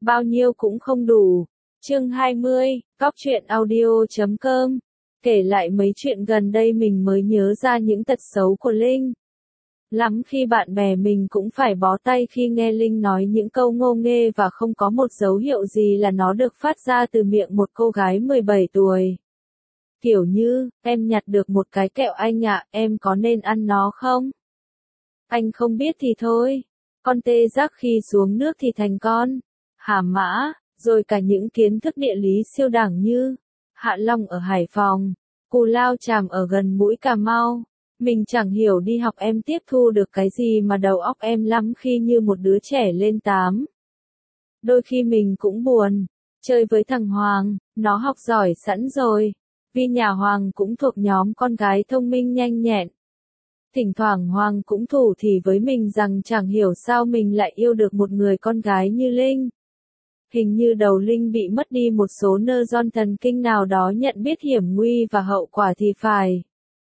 bao nhiêu cũng không đủ. Chương 20, Góc truyện audio.com. Kể lại mấy chuyện gần đây mình mới nhớ ra những tật xấu của Linh. Lắm khi bạn bè mình cũng phải bó tay khi nghe Linh nói những câu ngô nghê và không có một dấu hiệu gì là nó được phát ra từ miệng một cô gái 17 tuổi. Kiểu như, em nhặt được một cái kẹo anh ạ, em có nên ăn nó không? Anh không biết thì thôi. Con tê giác khi xuống nước thì thành con hàm mã, rồi cả những kiến thức địa lý siêu đẳng như Hạ Long ở Hải Phòng, Cù Lao Chàm ở gần mũi Cà Mau. Mình chẳng hiểu đi học em tiếp thu được cái gì mà đầu óc em lắm khi như một đứa trẻ lên 8. Đôi khi mình cũng buồn, chơi với thằng Hoàng, nó học giỏi sẵn rồi, vì nhà Hoàng cũng thuộc nhóm con gái thông minh nhanh nhẹn. Thỉnh thoảng Hoàng cũng thủ thỉ với mình rằng chẳng hiểu sao mình lại yêu được một người con gái như Linh. Hình như đầu Linh bị mất đi một số neuron thần kinh nào đó nhận biết hiểm nguy và hậu quả thì phải.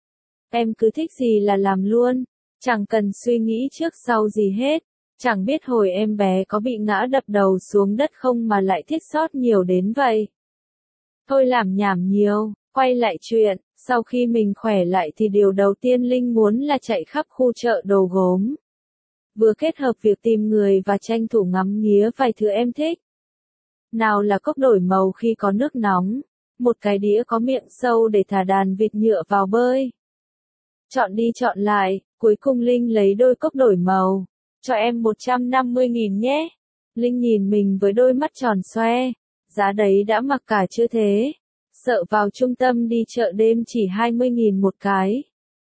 Em cứ thích gì là làm luôn, chẳng cần suy nghĩ trước sau gì hết. Chẳng biết hồi em bé có bị ngã đập đầu xuống đất không mà lại thích sót nhiều đến vậy. Thôi làm nhảm nhiều, quay lại chuyện, sau khi mình khỏe lại thì điều đầu tiên Linh muốn là chạy khắp khu chợ đồ gốm. Vừa kết hợp việc tìm người và tranh thủ ngắm nghía vài thứ em thích. Nào là cốc đổi màu khi có nước nóng, một cái đĩa có miệng sâu để thả đàn vịt nhựa vào bơi. Chọn đi chọn lại, cuối cùng Linh lấy đôi cốc đổi màu. Cho em 150.000 nhé. Linh nhìn mình với đôi mắt tròn xoe. Giá đấy đã mặc cả chưa thế. Sợ vào trung tâm đi chợ đêm chỉ 20.000 một cái.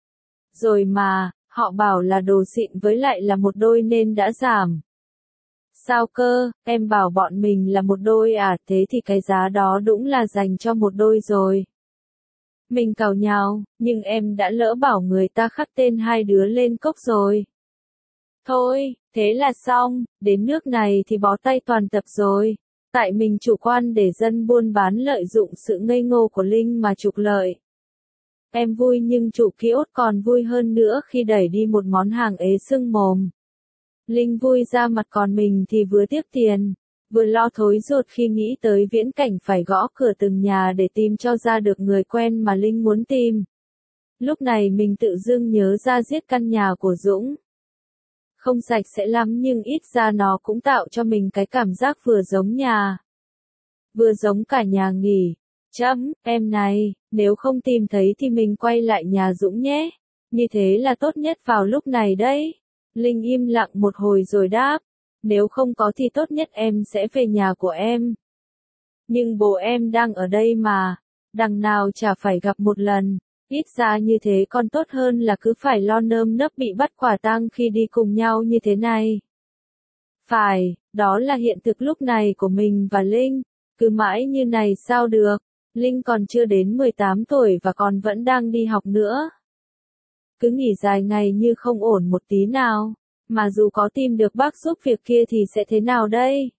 Rồi mà, họ bảo là đồ xịn với lại là một đôi nên đã giảm. Sao cơ, em bảo bọn mình là một đôi à, thế thì cái giá đó đúng là dành cho một đôi rồi. Mình càu nhàu, nhưng em đã lỡ bảo người ta khắc tên hai đứa lên cốc rồi. Thôi, thế là xong, đến nước này thì bó tay toàn tập rồi. Tại mình chủ quan để dân buôn bán lợi dụng sự ngây ngô của Linh mà trục lợi. Em vui nhưng chủ kiosk còn vui hơn nữa khi đẩy đi một món hàng ế sưng mồm. Linh vui ra mặt còn mình thì vừa tiếc tiền, vừa lo thối ruột khi nghĩ tới viễn cảnh phải gõ cửa từng nhà để tìm cho ra được người quen mà Linh muốn tìm. Lúc này mình tự dưng nhớ ra giết căn nhà của Dũng. Không sạch sẽ lắm nhưng ít ra nó cũng tạo cho mình cái cảm giác vừa giống nhà. Vừa giống cả nhà nghỉ. Em này, nếu không tìm thấy thì mình quay lại nhà Dũng nhé. Như thế là tốt nhất vào lúc này đấy. Linh im lặng một hồi rồi đáp. Nếu không có thì tốt nhất em sẽ về nhà của em. Nhưng bố em đang ở đây mà. Đằng nào chả phải gặp một lần. Ít ra như thế còn tốt hơn là cứ phải lo nơm nớp bị bắt quả tang khi đi cùng nhau như thế này. Phải, đó là hiện thực lúc này của mình và Linh. Cứ mãi như này sao được. Linh còn chưa đến 18 tuổi và còn vẫn đang đi học nữa. Cứ nghỉ dài ngày như không ổn một tí nào. Mà dù có tìm được bác giúp việc kia thì sẽ thế nào đây?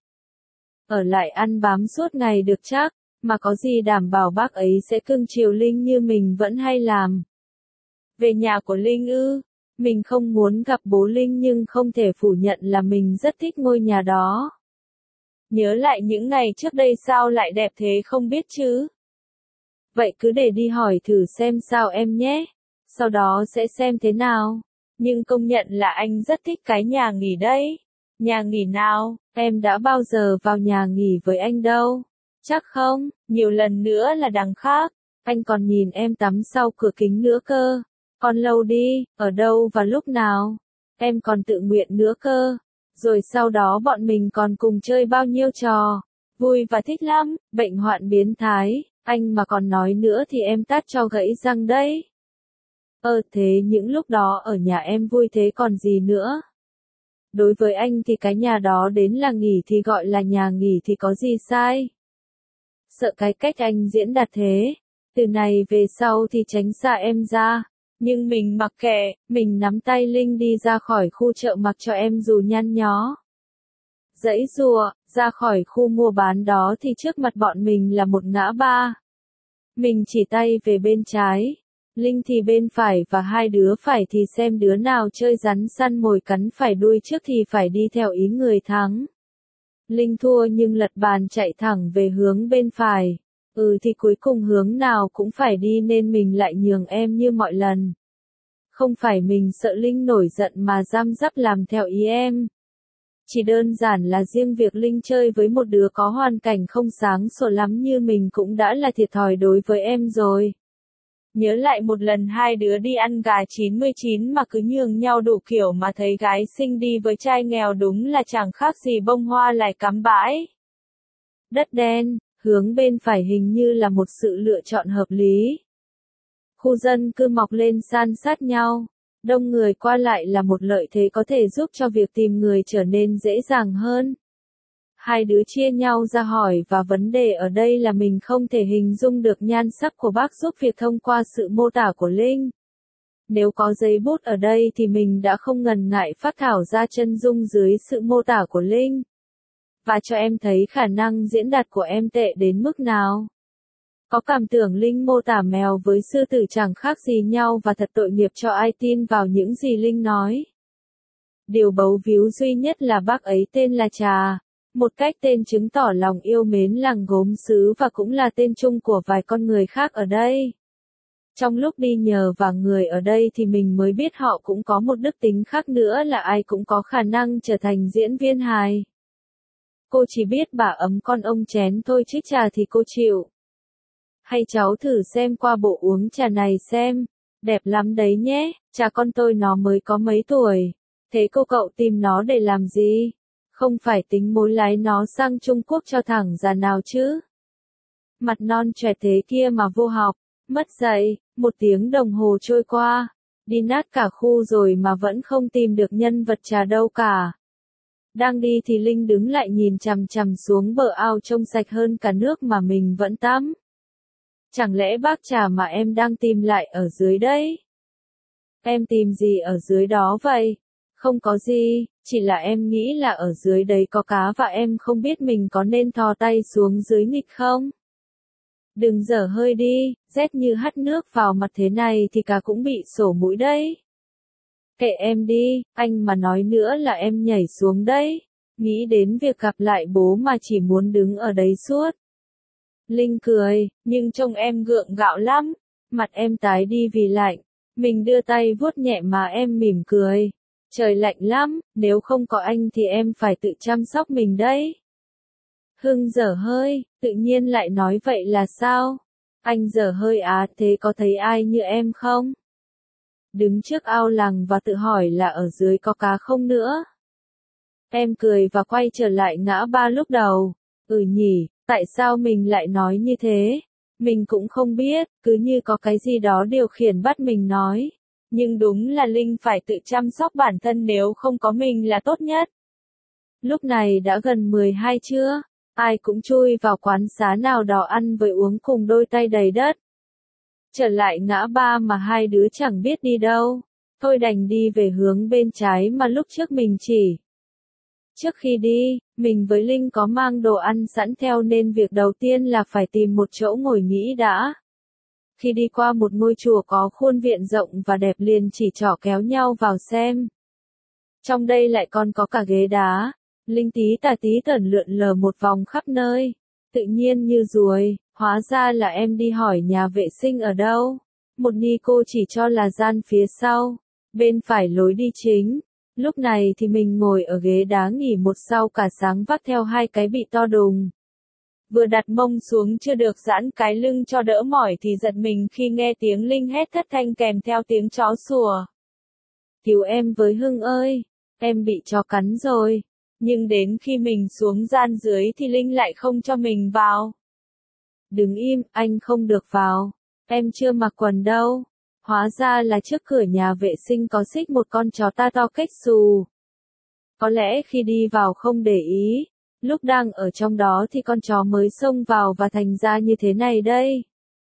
Ở lại ăn bám suốt ngày được chắc. Mà có gì đảm bảo bác ấy sẽ cưng chiều Linh như mình vẫn hay làm. Về nhà của Linh ư? Mình không muốn gặp bố Linh nhưng không thể phủ nhận là mình rất thích ngôi nhà đó. Nhớ lại những ngày trước đây sao lại đẹp thế không biết chứ? Vậy cứ để đi hỏi thử xem sao em nhé. Sau đó sẽ xem thế nào. Nhưng công nhận là anh rất thích cái nhà nghỉ đấy. Nhà nghỉ nào? Em đã bao giờ vào nhà nghỉ với anh đâu? Chắc không, nhiều lần nữa là đằng khác. Anh còn nhìn em tắm sau cửa kính nữa cơ. Còn lâu đi, ở đâu và lúc nào? Em còn tự nguyện nữa cơ. Rồi sau đó bọn mình còn cùng chơi bao nhiêu trò. Vui và thích lắm, bệnh hoạn biến thái. Anh mà còn nói nữa thì em tát cho gãy răng đấy. Thế những lúc đó ở nhà em vui thế còn gì nữa? Đối với anh thì cái nhà đó đến là nghỉ thì gọi là nhà nghỉ thì có gì sai? Sợ cái cách anh diễn đạt thế. Từ này về sau thì tránh xa em ra. Nhưng mình mặc kệ, mình nắm tay Linh đi ra khỏi khu chợ mặc cho em dù nhăn nhó. Giãy giụa, ra khỏi khu mua bán đó thì trước mặt bọn mình là một ngã ba. Mình chỉ tay về bên trái. Linh thì bên phải và hai đứa phải thì xem đứa nào chơi rắn săn mồi cắn phải đuôi trước thì phải đi theo ý người thắng. Linh thua nhưng lật bàn chạy thẳng về hướng bên phải. Thì cuối cùng hướng nào cũng phải đi nên mình lại nhường em như mọi lần. Không phải mình sợ Linh nổi giận mà răm rắp làm theo ý em. Chỉ đơn giản là riêng việc Linh chơi với một đứa có hoàn cảnh không sáng sủa lắm như mình cũng đã là thiệt thòi đối với em rồi. Nhớ lại một lần hai đứa đi ăn gà 99 mà cứ nhường nhau đủ kiểu mà thấy gái xinh đi với trai nghèo đúng là chẳng khác gì bông hoa lại cắm bãi. Đất đen, hướng bên phải hình như là một sự lựa chọn hợp lý. Khu dân cư mọc lên san sát nhau, đông người qua lại là một lợi thế có thể giúp cho việc tìm người trở nên dễ dàng hơn. Hai đứa chia nhau ra hỏi và vấn đề ở đây là mình không thể hình dung được nhan sắc của bác giúp việc thông qua sự mô tả của Linh. Nếu có giấy bút ở đây thì mình đã không ngần ngại phác thảo ra chân dung dưới sự mô tả của Linh. Và cho em thấy khả năng diễn đạt của em tệ đến mức nào. Có cảm tưởng Linh mô tả mèo với sư tử chẳng khác gì nhau và thật tội nghiệp cho ai tin vào những gì Linh nói. Điều bấu víu duy nhất là bác ấy tên là Trà. Một cách tên chứng tỏ lòng yêu mến làng gốm xứ và cũng là tên chung của vài con người khác ở đây. Trong lúc đi nhờ và người ở đây thì mình mới biết họ cũng có một đức tính khác nữa là ai cũng có khả năng trở thành diễn viên hài. Cô chỉ biết bà ấm con ông chén thôi chứ trà thì cô chịu. Hay cháu thử xem qua bộ uống trà này xem, đẹp lắm đấy nhé, trà con tôi nó mới có mấy tuổi. Thế cô cậu tìm nó để làm gì? Không phải tính mối lái nó sang Trung Quốc cho thẳng già nào chứ? Mặt non trẻ thế kia mà vô học, mất dạy, 1 tiếng đồng hồ trôi qua, đi nát cả khu rồi mà vẫn không tìm được nhân vật Trà đâu cả. Đang đi thì Linh đứng lại nhìn chằm chằm xuống bờ ao trông sạch hơn cả nước mà mình vẫn tắm. Chẳng lẽ bác Trà mà em đang tìm lại ở dưới đấy? Em tìm gì ở dưới đó vậy? Không có gì, chỉ là em nghĩ là ở dưới đấy có cá và em không biết mình có nên thò tay xuống dưới nghịch không? Đừng dở hơi đi, rét như hắt nước vào mặt thế này thì cá cũng bị sổ mũi đấy. Kệ em đi, anh mà nói nữa là em nhảy xuống đấy. Nghĩ đến việc gặp lại bố mà chỉ muốn đứng ở đấy suốt. Linh cười, nhưng trông em gượng gạo lắm, mặt em tái đi vì lạnh. Mình đưa tay vuốt nhẹ mà em mỉm cười. Trời lạnh lắm, nếu không có anh thì em phải tự chăm sóc mình đấy. Hưng dở hơi, tự nhiên lại nói vậy là sao? Anh dở hơi á, thế có thấy ai như em không? Đứng trước ao làng và tự hỏi là ở dưới có cá không nữa. Em cười và quay trở lại ngã ba lúc đầu. Nhỉ, tại sao mình lại nói như thế? Mình cũng không biết, cứ như có cái gì đó điều khiển bắt mình nói. Nhưng đúng là Linh phải tự chăm sóc bản thân nếu không có mình là tốt nhất. Lúc này đã gần 12 trưa, ai cũng chui vào quán xá nào đó ăn với uống cùng đôi tay đầy đất. Trở lại ngã ba mà hai đứa chẳng biết đi đâu, thôi đành đi về hướng bên trái mà lúc trước mình chỉ. Trước khi đi, mình với Linh có mang đồ ăn sẵn theo nên việc đầu tiên là phải tìm một chỗ ngồi nghỉ đã. Khi đi qua một ngôi chùa có khuôn viện rộng và đẹp liền chỉ trỏ kéo nhau vào xem. Trong đây lại còn có cả ghế đá. Linh tí tẩn lượn lờ một vòng khắp nơi. Tự nhiên như ruồi, hóa ra là em đi hỏi nhà vệ sinh ở đâu. Một ni cô chỉ cho là gian phía sau, bên phải lối đi chính. Lúc này thì mình ngồi ở ghế đá nghỉ một sau cả sáng vác theo 2 cái bị to đùng. Vừa đặt mông xuống chưa được giãn cái lưng cho đỡ mỏi thì giật mình khi nghe tiếng Linh hét thất thanh kèm theo tiếng chó sủa. Cứu em với Hưng ơi, em bị chó cắn rồi. Nhưng đến khi mình xuống gian dưới thì Linh lại không cho mình vào. Đứng im, anh không được vào. Em chưa mặc quần đâu. Hóa ra là trước cửa nhà vệ sinh có xích một con chó to kếch xù. Có lẽ khi đi vào không để ý. Lúc đang ở trong đó thì con chó mới xông vào và thành ra như thế này đây.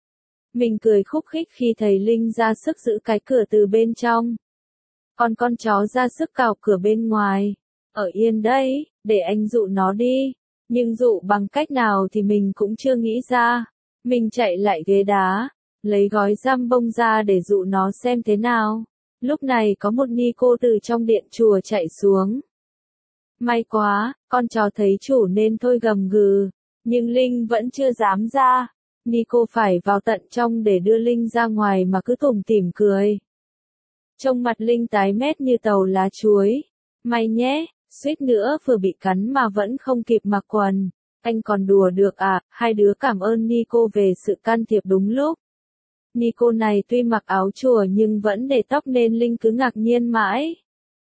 Mình cười khúc khích khi thấy Linh ra sức giữ cái cửa từ bên trong. Còn con chó ra sức cào cửa bên ngoài. Ở yên đấy, để anh dụ nó đi. Nhưng dụ bằng cách nào thì mình cũng chưa nghĩ ra. Mình chạy lại ghế đá, lấy gói giam bông ra để dụ nó xem thế nào. Lúc này có một ni cô từ trong điện chùa chạy xuống. May quá, con chó thấy chủ nên thôi gầm gừ. Nhưng Linh vẫn chưa dám ra. Nico phải vào tận trong để đưa Linh ra ngoài mà cứ tủm tỉm cười. Trông mặt Linh tái mét như tàu lá chuối. May nhé, suýt nữa vừa bị cắn mà vẫn không kịp mặc quần. Anh còn đùa được à? Hai đứa cảm ơn Nico về sự can thiệp đúng lúc. Nico này tuy mặc áo chùa nhưng vẫn để tóc nên Linh cứ ngạc nhiên mãi.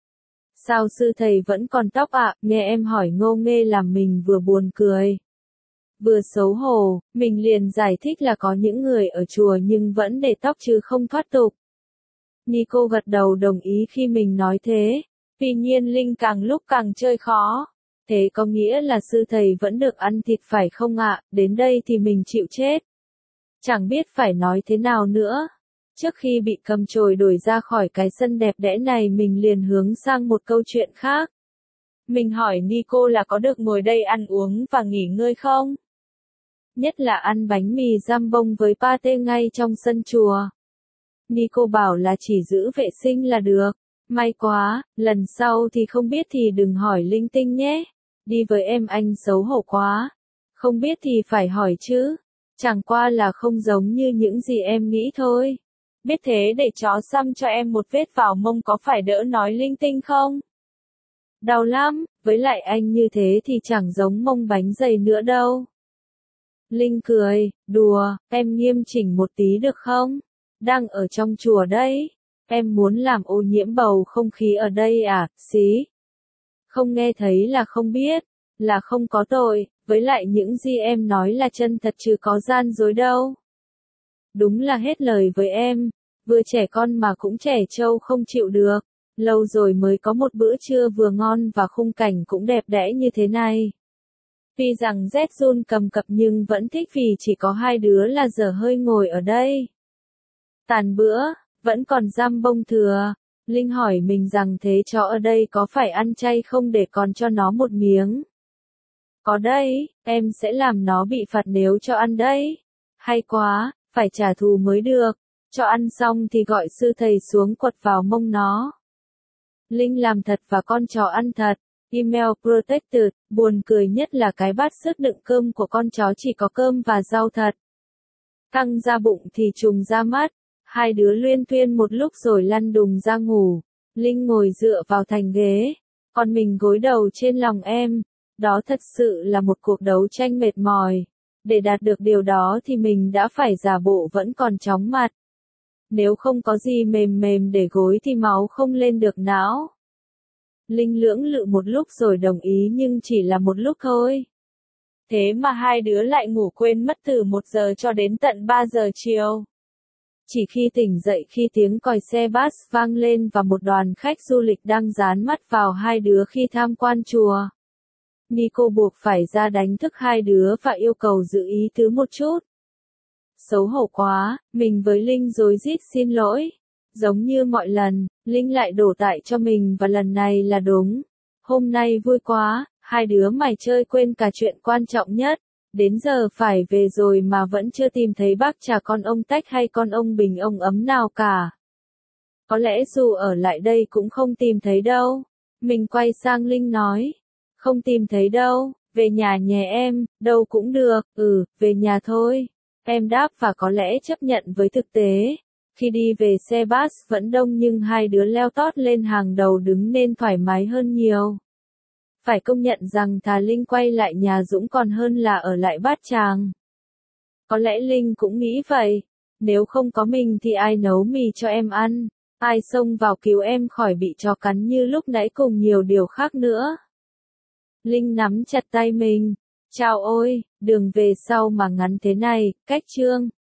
Sao sư thầy vẫn còn tóc ạ? Nghe em hỏi ngô nghê làm mình vừa buồn cười, vừa xấu hổ. Mình liền giải thích là có những người ở chùa nhưng vẫn để tóc chứ không thoát tục. Nico gật đầu đồng ý khi mình nói thế. Tuy nhiên Linh càng lúc càng chơi khó. Thế có nghĩa là sư thầy vẫn được ăn thịt phải không ạ? Đến đây thì mình chịu chết. Chẳng biết phải nói thế nào nữa. Trước khi bị cầm chổi đuổi ra khỏi cái sân đẹp đẽ này mình liền hướng sang một câu chuyện khác. Mình hỏi Nico là có được ngồi đây ăn uống và nghỉ ngơi không? Nhất là ăn bánh mì jambon với pate ngay trong sân chùa. Nico bảo là chỉ giữ vệ sinh là được. May quá, lần sau thì không biết thì đừng hỏi linh tinh nhé. Đi với em anh xấu hổ quá. Không biết thì phải hỏi chứ. Chẳng qua là không giống như những gì em nghĩ thôi. Biết thế để chó xăm cho em một vết vào mông có phải đỡ nói linh tinh không? Đau lắm, với lại anh như thế thì chẳng giống mông bánh dày nữa đâu. Linh cười, đùa, em nghiêm chỉnh một tí được không? Đang ở trong chùa đấy. Em muốn làm ô nhiễm bầu không khí ở đây à, xí? Không nghe thấy là không biết, là không có tội, với lại những gì em nói là chân thật chứ có gian dối đâu. Đúng là hết lời với em, vừa trẻ con mà cũng trẻ trâu không chịu được, lâu rồi mới có một bữa trưa vừa ngon và khung cảnh cũng đẹp đẽ như thế này. Tuy rằng run cầm cập nhưng vẫn thích vì chỉ có hai đứa là dở hơi ngồi ở đây. Tàn bữa, vẫn còn jambon thừa. Linh hỏi mình rằng thế chó ở đây có phải ăn chay không để còn cho nó một miếng. Có đấy, em sẽ làm nó bị phạt nếu cho ăn đấy. Hay quá, phải trả thù mới được. Cho ăn xong thì gọi sư thầy xuống quật vào mông nó. Linh làm thật và con chó ăn thật. Email protected, buồn cười nhất là cái bát sứt đựng cơm của con chó chỉ có cơm và rau thật. Căng ra bụng thì trùng ra mắt. Hai đứa luyên thuyên một lúc rồi lăn đùng ra ngủ. Linh ngồi dựa vào thành ghế. Còn mình gối đầu trên lòng em. Đó thật sự là một cuộc đấu tranh mệt mỏi. Để đạt được điều đó thì mình đã phải giả bộ vẫn còn chóng mặt. Nếu không có gì mềm mềm để gối thì máu không lên được não. Linh lưỡng lự một lúc rồi đồng ý nhưng chỉ là một lúc thôi. Thế mà hai đứa lại ngủ quên mất từ 1 giờ cho đến tận 3 giờ chiều. Chỉ khi tỉnh dậy khi tiếng còi xe bus vang lên và một đoàn khách du lịch đang dán mắt vào hai đứa khi tham quan chùa. Nico buộc phải ra đánh thức hai đứa và yêu cầu giữ ý tứ một chút. Xấu hổ quá, mình với Linh rối rít xin lỗi. Giống như mọi lần, Linh lại đổ tại cho mình và lần này là đúng. Hôm nay vui quá, hai đứa mày chơi quên cả chuyện quan trọng nhất. Đến giờ phải về rồi mà vẫn chưa tìm thấy bác trà con ông Tách hay con ông Bình ông Ấm nào cả. Có lẽ dù ở lại đây cũng không tìm thấy đâu. Mình quay sang Linh nói. Không tìm thấy đâu, về nhà nhé em, đâu cũng được, về nhà thôi. Em đáp và có lẽ chấp nhận với thực tế. Khi đi về xe bus vẫn đông nhưng hai đứa leo tót lên hàng đầu đứng nên thoải mái hơn nhiều. Phải công nhận rằng thà Linh quay lại nhà Dũng còn hơn là ở lại Bát Tràng. Có lẽ Linh cũng nghĩ vậy. Nếu không có mình thì ai nấu mì cho em ăn? Ai xông vào cứu em khỏi bị chó cắn như lúc nãy cùng nhiều điều khác nữa? Linh nắm chặt tay mình. Chao ôi, đường về sau mà ngắn thế này, cách chương.